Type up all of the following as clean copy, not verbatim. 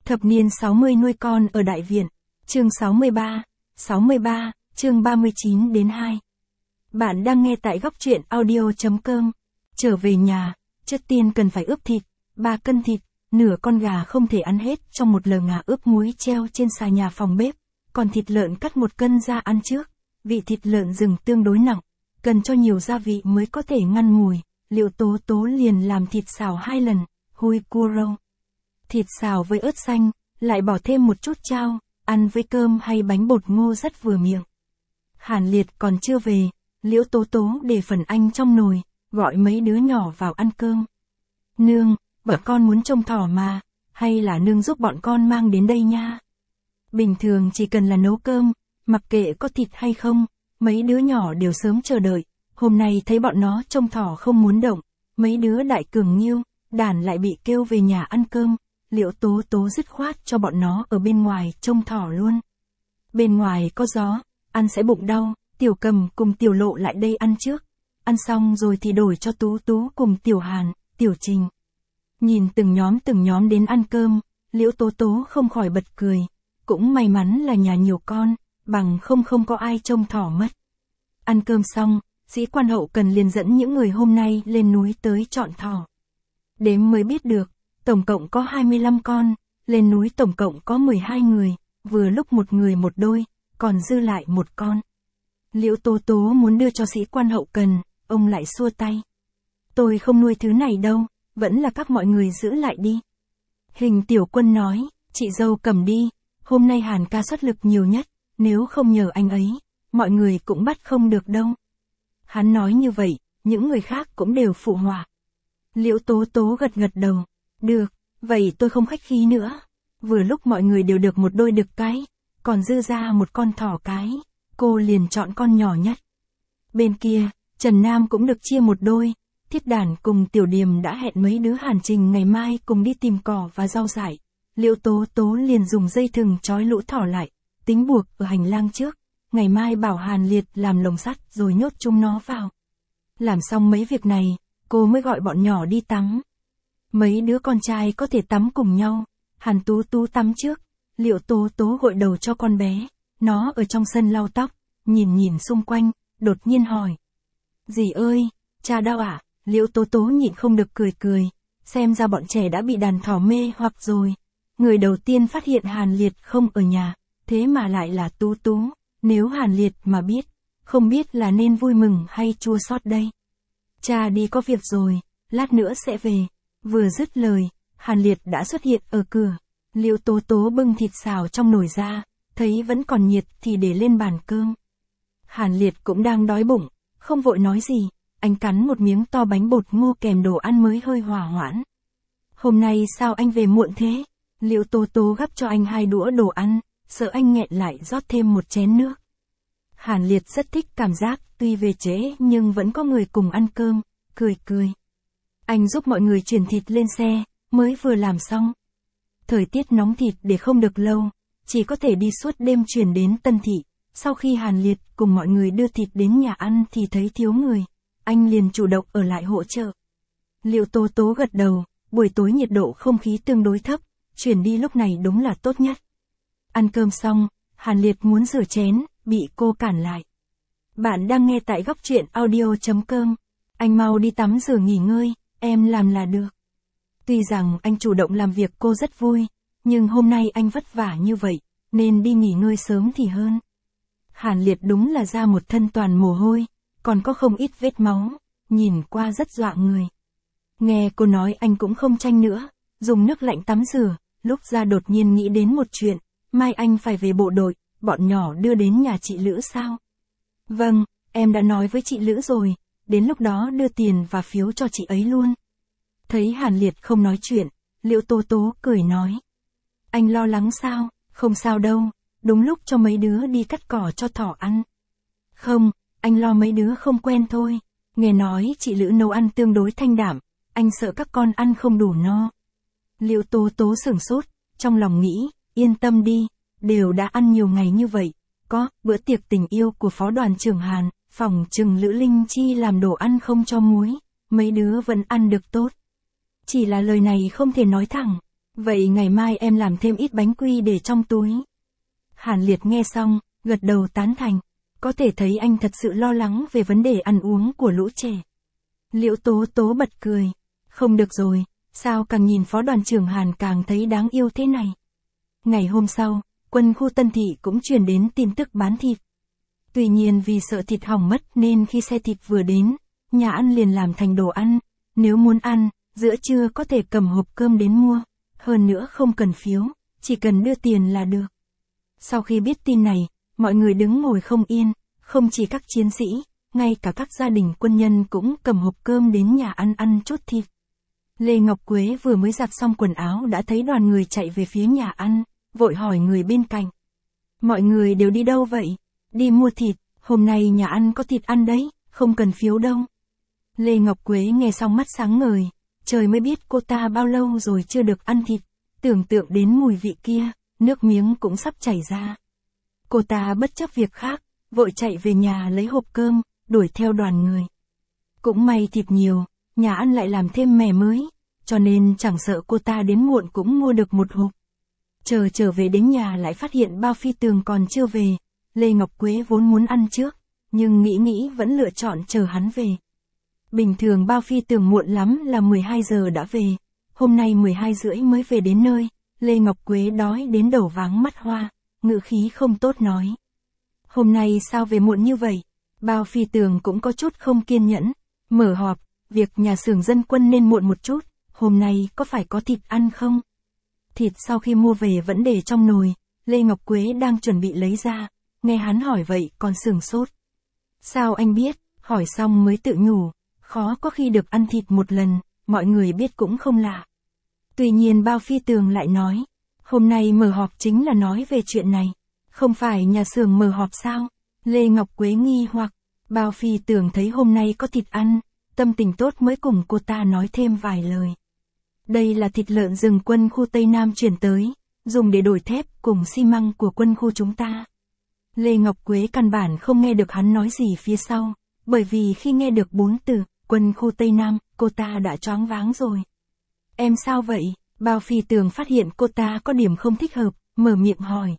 Thập niên 60 nuôi con ở Đại Viện. Chương 63, chương 39 đến 2. Bạn đang nghe tại góc truyện audio.com. Trở về nhà, trước tiên cần phải ướp thịt, 3 cân thịt, nửa con gà không thể ăn hết trong một lờ ngà ướp muối treo trên xà nhà phòng bếp, còn thịt lợn cắt 1 cân ra ăn trước, vị thịt lợn rừng tương đối nặng, cần cho nhiều gia vị mới có thể ngăn mùi. Liệu Tố Tố liền làm thịt xào 2 lần, hui cua râu. Thịt xào với ớt xanh, lại bỏ thêm một chút chao, ăn với cơm hay bánh bột ngô rất vừa miệng. Hàn Liệt còn chưa về, Liễu Tố Tố để phần anh trong nồi, gọi mấy đứa nhỏ vào ăn cơm. Nương, bọn con muốn trông thỏ mà, hay là nương giúp bọn con mang đến đây nha. Bình thường chỉ cần là nấu cơm, mặc kệ có thịt hay không, mấy đứa nhỏ đều sớm chờ đợi. Hôm nay thấy bọn nó trông thỏ không muốn động, mấy đứa đại cường nghiêu, đàn lại bị kêu về nhà ăn cơm. Liễu Tố Tố dứt khoát cho bọn nó ở bên ngoài trông thỏ luôn. Bên ngoài có gió, ăn sẽ bụng đau, Tiểu Cầm cùng Tiểu Lộ lại đây ăn trước. Ăn xong rồi thì đổi cho Tú Tú cùng Tiểu Hàn, Tiểu Trình. Nhìn từng nhóm đến ăn cơm, Liễu Tố Tố không khỏi bật cười. Cũng may mắn là nhà nhiều con, bằng không có ai trông thỏ mất. Ăn cơm xong, Sĩ quan hậu cần liền dẫn những người hôm nay lên núi tới chọn thỏ. Đếm mới biết được, tổng cộng có 25 con, lên núi tổng cộng có 12 người, vừa lúc một người một đôi, còn dư lại 1 con. Liễu Tố Tố muốn đưa cho sĩ quan hậu cần, ông lại xua tay. Tôi không nuôi thứ này đâu, vẫn là các mọi người giữ lại đi. Hình Tiểu Quân nói, chị dâu cầm đi, hôm nay Hàn ca xuất lực nhiều nhất, nếu không nhờ anh ấy, mọi người cũng bắt không được đâu. Hắn nói như vậy, những người khác cũng đều phụ họa. Liễu Tố Tố gật đầu. Được, vậy tôi không khách khí nữa. Vừa lúc mọi người đều được một đôi đực cái, còn dư ra một con thỏ cái, cô liền chọn con nhỏ nhất. Bên kia, Trần Nam cũng được chia một đôi, Thiết Đản cùng Tiểu Điềm đã hẹn mấy đứa Hàn Trình ngày mai cùng đi tìm cỏ và rau dại. Liễu Tố Tố liền dùng dây thừng trói lũ thỏ lại, tính buộc ở hành lang trước. Ngày mai bảo Hàn Liệt làm lồng sắt rồi nhốt chúng nó vào. Làm xong mấy việc này, cô mới gọi bọn nhỏ đi tắm. Mấy đứa con trai có thể tắm cùng nhau, Hàn Tú Tú tắm trước, Liễu Tố Tố gội đầu cho con bé, nó ở trong sân lau tóc, nhìn xung quanh, đột nhiên hỏi. Dì ơi, cha đâu ạ? Liễu Tố Tố nhịn không được cười, xem ra bọn trẻ đã bị đàn thỏ mê hoặc rồi. Người đầu tiên phát hiện Hàn Liệt không ở nhà, thế mà lại là Tú Tú. Nếu Hàn Liệt mà biết, không biết là nên vui mừng hay chua xót đây. Cha đi có việc rồi, lát nữa sẽ về. Vừa dứt lời, Hàn Liệt đã xuất hiện ở cửa. Liễu Tố Tố bưng thịt xào trong nồi ra, thấy vẫn còn nhiệt thì để lên bàn cơm. Hàn Liệt cũng đang đói bụng, không vội nói gì, anh cắn một miếng to bánh bột ngô kèm đồ ăn mới hơi hòa hoãn. Hôm nay sao anh về muộn thế? Liễu Tố Tố gắp cho anh 2 đũa đồ ăn, sợ anh nghẹn lại rót thêm 1 chén nước. Hàn Liệt rất thích cảm giác, tuy về trễ nhưng vẫn có người cùng ăn cơm, cười. Anh giúp mọi người chuyển thịt lên xe, mới vừa làm xong. Thời tiết nóng thịt để không được lâu, chỉ có thể đi suốt đêm chuyển đến Tân Thị. Sau khi Hàn Liệt cùng mọi người đưa thịt đến nhà ăn thì thấy thiếu người, anh liền chủ động ở lại hỗ trợ. Liễu Tố Tố gật đầu, buổi tối nhiệt độ không khí tương đối thấp, chuyển đi lúc này đúng là tốt nhất. Ăn cơm xong, Hàn Liệt muốn rửa chén, bị cô cản lại. Bạn đang nghe tại góc truyện audio.com. Anh mau đi tắm rửa nghỉ ngơi, em làm là được. Tuy rằng anh chủ động làm việc cô rất vui, nhưng hôm nay anh vất vả như vậy, nên đi nghỉ ngơi sớm thì hơn. Hàn Liệt đúng là ra một thân toàn mồ hôi, còn có không ít vết máu, nhìn qua rất dọa người. Nghe cô nói anh cũng không tranh nữa, dùng nước lạnh tắm rửa, lúc ra đột nhiên nghĩ đến một chuyện, mai anh phải về bộ đội, bọn nhỏ đưa đến nhà chị Lữ sao? Vâng, em đã nói với chị Lữ rồi, đến lúc đó đưa tiền và phiếu cho chị ấy luôn. Thấy Hàn Liệt không nói chuyện, Liễu Tố Tố cười nói. Anh lo lắng sao? Không sao đâu, đúng lúc cho mấy đứa đi cắt cỏ cho thỏ ăn. Không, anh lo mấy đứa không quen thôi, nghe nói chị Lữ nấu ăn tương đối thanh đạm, anh sợ các con ăn không đủ no. Liễu Tố Tố sửng sốt, trong lòng nghĩ, yên tâm đi, đều đã ăn nhiều ngày như vậy, có bữa tiệc tình yêu của phó đoàn trưởng Hàn, phòng trừng Lữ Linh Chi làm đồ ăn không cho muối, mấy đứa vẫn ăn được tốt. Chỉ là lời này không thể nói thẳng, Vậy ngày mai em làm thêm ít bánh quy để trong túi. Hàn Liệt nghe xong, gật đầu tán thành. Có thể thấy anh thật sự lo lắng về vấn đề ăn uống của lũ trẻ. Liễu Tố Tố bật cười. Không được rồi, sao càng nhìn phó đoàn trưởng Hàn càng thấy đáng yêu thế này. Ngày hôm sau, quân khu Tân Thị cũng truyền đến tin tức bán thịt. Tuy nhiên vì sợ thịt hỏng mất nên khi xe thịt vừa đến, nhà ăn liền làm thành đồ ăn. Nếu muốn ăn, giữa trưa có thể cầm hộp cơm đến mua. Hơn nữa không cần phiếu, chỉ cần đưa tiền là được. Sau khi biết tin này, mọi người đứng ngồi không yên, không chỉ các chiến sĩ, ngay cả các gia đình quân nhân cũng cầm hộp cơm đến nhà ăn ăn chút thịt. Lê Ngọc Quế vừa mới giặt xong quần áo đã thấy đoàn người chạy về phía nhà ăn, vội hỏi người bên cạnh. Mọi người đều đi đâu vậy? Đi mua thịt, hôm nay nhà ăn có thịt ăn đấy, không cần phiếu đâu. Lê Ngọc Quế nghe xong mắt sáng ngời, trời mới biết cô ta bao lâu rồi chưa được ăn thịt, tưởng tượng đến mùi vị kia, nước miếng cũng sắp chảy ra. Cô ta bất chấp việc khác, vội chạy về nhà lấy hộp cơm, đuổi theo đoàn người. Cũng may thịt nhiều, nhà ăn lại làm thêm mẻ mới, cho nên chẳng sợ cô ta đến muộn cũng mua được một hộp. Trở về đến nhà lại phát hiện Bao Phi Tường còn chưa về, Lê Ngọc Quế vốn muốn ăn trước, nhưng nghĩ vẫn lựa chọn chờ hắn về. Bình thường Bao Phi Tường muộn lắm là 12 giờ đã về, hôm nay 12 rưỡi mới về đến nơi, Lê Ngọc Quế đói đến đầu váng mắt hoa, ngữ khí không tốt nói. Hôm nay sao về muộn như vậy? Bao Phi Tường cũng có chút không kiên nhẫn, mở họp, việc nhà xưởng dân quân nên muộn một chút, hôm nay có phải có thịt ăn không? Thịt sau khi mua về vẫn để trong nồi, Lê Ngọc Quế đang chuẩn bị lấy ra, nghe hắn hỏi vậy còn sửng sốt. Sao anh biết? Hỏi xong mới tự nhủ, khó có khi được ăn thịt một lần, mọi người biết cũng không lạ. Tuy nhiên Bao Phi Tường lại nói, hôm nay mở họp chính là nói về chuyện này, không phải nhà xưởng mở họp sao? Lê Ngọc Quế nghi hoặc, Bao Phi Tường thấy hôm nay có thịt ăn, tâm tình tốt mới cùng cô ta nói thêm vài lời. Đây là thịt lợn rừng quân khu Tây Nam chuyển tới, dùng để đổi thép cùng xi măng của quân khu chúng ta. Lê Ngọc Quế căn bản không nghe được hắn nói gì phía sau, bởi vì khi nghe được 4 từ, quân khu Tây Nam, cô ta đã choáng váng rồi. Em sao vậy? Bao Phi Tường phát hiện cô ta có điểm không thích hợp, mở miệng hỏi.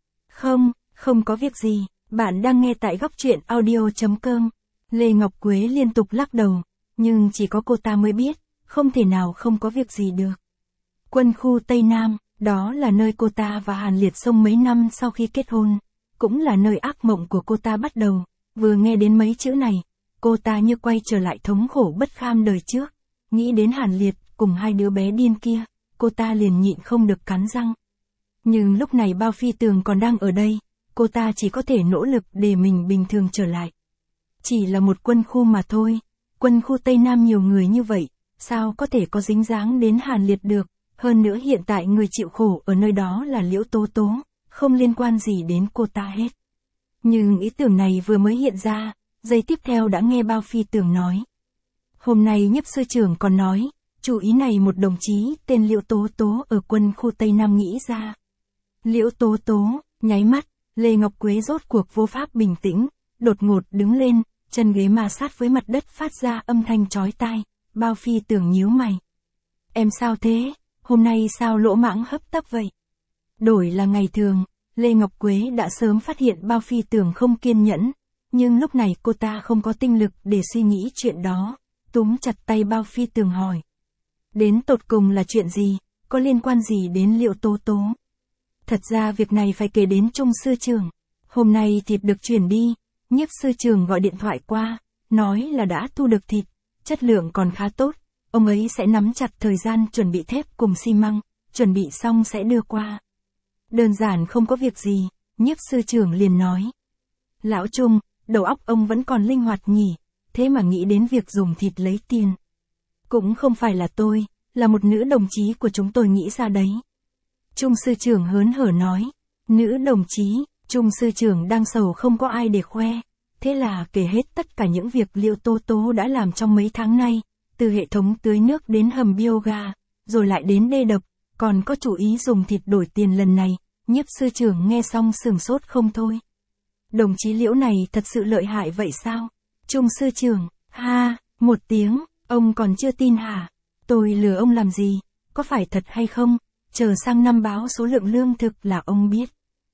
Không có việc gì, bạn đang nghe tại góc truyện audio.com. Lê Ngọc Quế liên tục lắc đầu, nhưng chỉ có cô ta mới biết, không thể nào không có việc gì được. Quân khu Tây Nam, đó là nơi cô ta và Hàn Liệt xông mấy năm sau khi kết hôn, cũng là nơi ác mộng của cô ta bắt đầu. Vừa nghe đến mấy chữ này, cô ta như quay trở lại thống khổ bất kham đời trước, nghĩ đến Hàn Liệt cùng hai đứa bé điên kia, cô ta liền nhịn không được cắn răng. Nhưng lúc này Bao Phi Tường còn đang ở đây, cô ta chỉ có thể nỗ lực để mình bình thường trở lại. Chỉ là một quân khu mà thôi, quân khu Tây Nam nhiều người như vậy, sao có thể có dính dáng đến Hàn Liệt được, hơn nữa hiện tại người chịu khổ ở nơi đó là Liễu Tố Tố, không liên quan gì đến cô ta hết. Nhưng ý tưởng này vừa mới hiện ra, giây tiếp theo đã nghe Bao Phi Tường nói. Hôm nay nhiếp sư trưởng còn nói, chủ ý này một đồng chí tên Liễu Tố Tố ở quân khu Tây Nam nghĩ ra. Liễu Tố Tố, nháy mắt, Lê Ngọc Quế rốt cuộc vô pháp bình tĩnh, đột ngột đứng lên, chân ghế ma sát với mặt đất phát ra âm thanh chói tai. Bao Phi Tường nhíu mày. Em sao thế? Hôm nay sao lỗ mãng hấp tấp vậy? Đổi là ngày thường, Lê Ngọc Quế đã sớm phát hiện Bao Phi Tường không kiên nhẫn, nhưng lúc này cô ta không có tinh lực để suy nghĩ chuyện đó, túm chặt tay Bao Phi Tường hỏi. Đến tột cùng là chuyện gì, có liên quan gì đến Liễu Tố Tố? Thật ra việc này phải kể đến Trung sư trưởng. Hôm nay thịt được chuyển đi, nhiếp sư trưởng gọi điện thoại qua, nói là đã thu được thịt, chất lượng còn khá tốt, ông ấy sẽ nắm chặt thời gian chuẩn bị thép cùng xi măng, chuẩn bị xong sẽ đưa qua. Đơn giản không có việc gì, nhiếp sư trưởng liền nói. Lão Trung, đầu óc ông vẫn còn linh hoạt nhỉ, thế mà nghĩ đến việc dùng thịt lấy tiền. Cũng không phải là tôi, là một nữ đồng chí của chúng tôi nghĩ ra đấy. Trung sư trưởng hớn hở nói, nữ đồng chí, Trung sư trưởng đang sầu không có ai để khoe. Thế là kể hết tất cả những việc Liễu Tố Tố đã làm trong mấy tháng nay, từ hệ thống tưới nước đến hầm bioga, rồi lại đến đê đập, còn có chủ ý dùng thịt đổi tiền lần này, nhiếp sư trưởng nghe xong sửng sốt không thôi. Đồng chí Liễu này thật sự lợi hại vậy sao? Trung sư trưởng, ha, một tiếng, ông còn chưa tin hả? Tôi lừa ông làm gì? Có phải thật hay không? chờ sang năm báo số lượng lương thực là ông biết.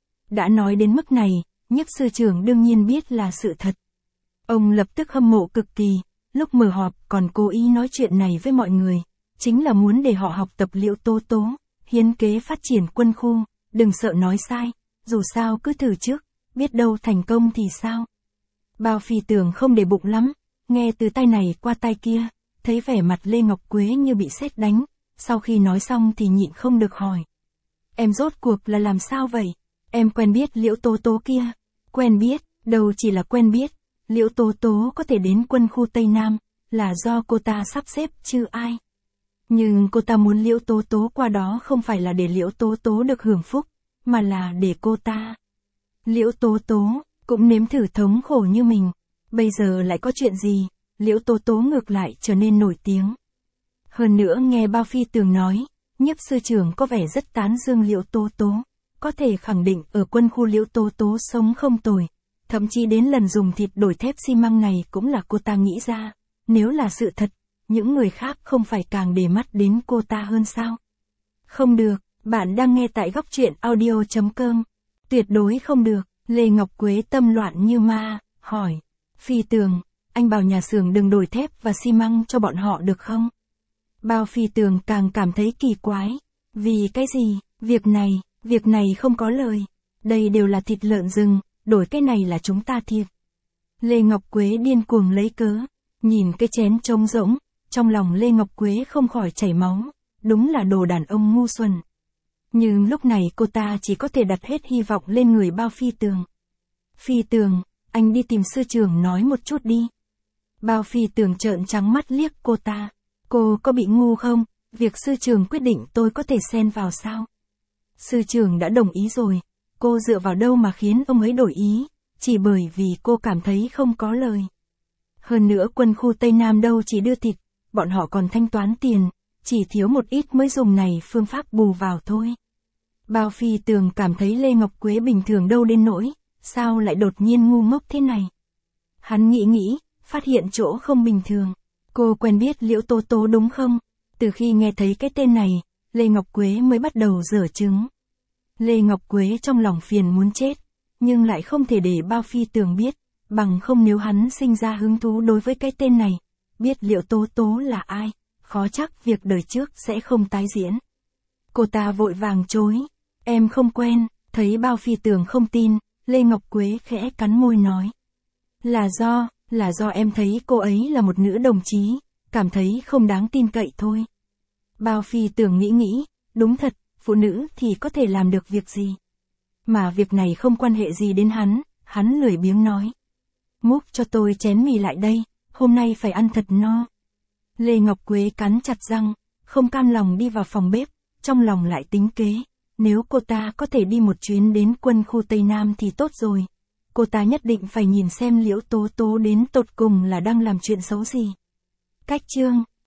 Đã nói đến mức này, Nhiếp sư trưởng đương nhiên biết là sự thật. Ông lập tức hâm mộ cực kỳ, lúc mở họp còn cố ý nói chuyện này với mọi người, chính là muốn để họ học tập Liễu Tố Tố, hiến kế phát triển quân khu, đừng sợ nói sai, dù sao cứ thử trước, biết đâu thành công thì sao. Bao Phi Tường không để bụng lắm, nghe từ tay này qua tay kia, thấy vẻ mặt Lê Ngọc Quế như bị sét đánh, sau khi nói xong thì nhịn không được hỏi. Em rốt cuộc là làm sao vậy? Em quen biết Liễu Tố Tố kia. Quen biết, đâu chỉ là quen biết, Liễu Tố Tố có thể đến quân khu Tây Nam, là do cô ta sắp xếp chứ ai. Nhưng cô ta muốn Liễu Tố Tố qua đó không phải là để Liễu Tố Tố được hưởng phúc, mà là để cô ta. Liễu Tố Tố cũng nếm thử thống khổ như mình, bây giờ lại có chuyện gì, Liễu Tố Tố ngược lại trở nên nổi tiếng. Hơn nữa nghe Bao Phi Tường nói, Nhiếp sư trưởng có vẻ rất tán dương Liễu Tố Tố, có thể khẳng định ở quân khu Liễu Tố Tố sống không tồi, thậm chí đến lần dùng thịt đổi thép xi măng này cũng là cô ta nghĩ ra, nếu là sự thật, những người khác không phải càng để mắt đến cô ta hơn sao? Không được, bạn đang nghe tại góc truyện audio.com. Tuyệt đối không được, Lê Ngọc Quế tâm loạn như ma, hỏi. Phi Tường, anh bảo nhà xưởng đừng đổi thép và xi măng cho bọn họ được không? Bao Phi Tường càng cảm thấy kỳ quái. Vì cái gì, việc này không có lời. Đây đều là thịt lợn rừng, đổi cái này là chúng ta thiệt. Lê Ngọc Quế điên cuồng lấy cớ, nhìn cái chén trống rỗng, trong lòng Lê Ngọc Quế không khỏi chảy máu, đúng là đồ đàn ông ngu xuẩn. Nhưng lúc này cô ta chỉ có thể đặt hết hy vọng lên người Bao Phi Tường. Phi Tường, anh đi tìm sư trưởng nói một chút đi. Bao Phi Tường trợn trắng mắt liếc cô ta. Cô có bị ngu không? Việc sư trưởng quyết định tôi có thể xen vào sao? Sư trưởng đã đồng ý rồi. Cô dựa vào đâu mà khiến ông ấy đổi ý? Chỉ bởi vì cô cảm thấy không có lời. Hơn nữa quân khu Tây Nam đâu chỉ đưa thịt, bọn họ còn thanh toán tiền, chỉ thiếu một ít mới dùng này phương pháp bù vào thôi. Bao Phi Tường cảm thấy Lê Ngọc Quế bình thường đâu đến nỗi, sao lại đột nhiên ngu ngốc thế này? Hắn nghĩ, phát hiện chỗ không bình thường. Cô quen biết Liễu Tố Tố đúng không? Từ khi nghe thấy cái tên này, Lê Ngọc Quế mới bắt đầu dở trứng. Lê Ngọc Quế trong lòng phiền muốn chết, nhưng lại không thể để Bao Phi Tường biết, bằng không nếu hắn sinh ra hứng thú đối với cái tên này, biết Liễu Tố Tố là ai, khó chắc việc đời trước sẽ không tái diễn. Cô ta vội vàng chối, em không quen, thấy Bao Phi Tường không tin, Lê Ngọc Quế khẽ cắn môi nói. Là do em thấy cô ấy là một nữ đồng chí, cảm thấy không đáng tin cậy thôi. Bao Phi Tường nghĩ, đúng thật, phụ nữ thì có thể làm được việc gì. Mà việc này không quan hệ gì đến hắn lười biếng nói. Múc cho tôi chén mì lại đây, hôm nay phải ăn thật no. Lê Ngọc Quế cắn chặt răng, không cam lòng đi vào phòng bếp, trong lòng lại tính kế. Nếu cô ta có thể đi một chuyến đến quân khu Tây Nam thì tốt rồi. Cô ta nhất định phải nhìn xem Liễu Tố Tố đến tột cùng là đang làm chuyện xấu gì. Cách chương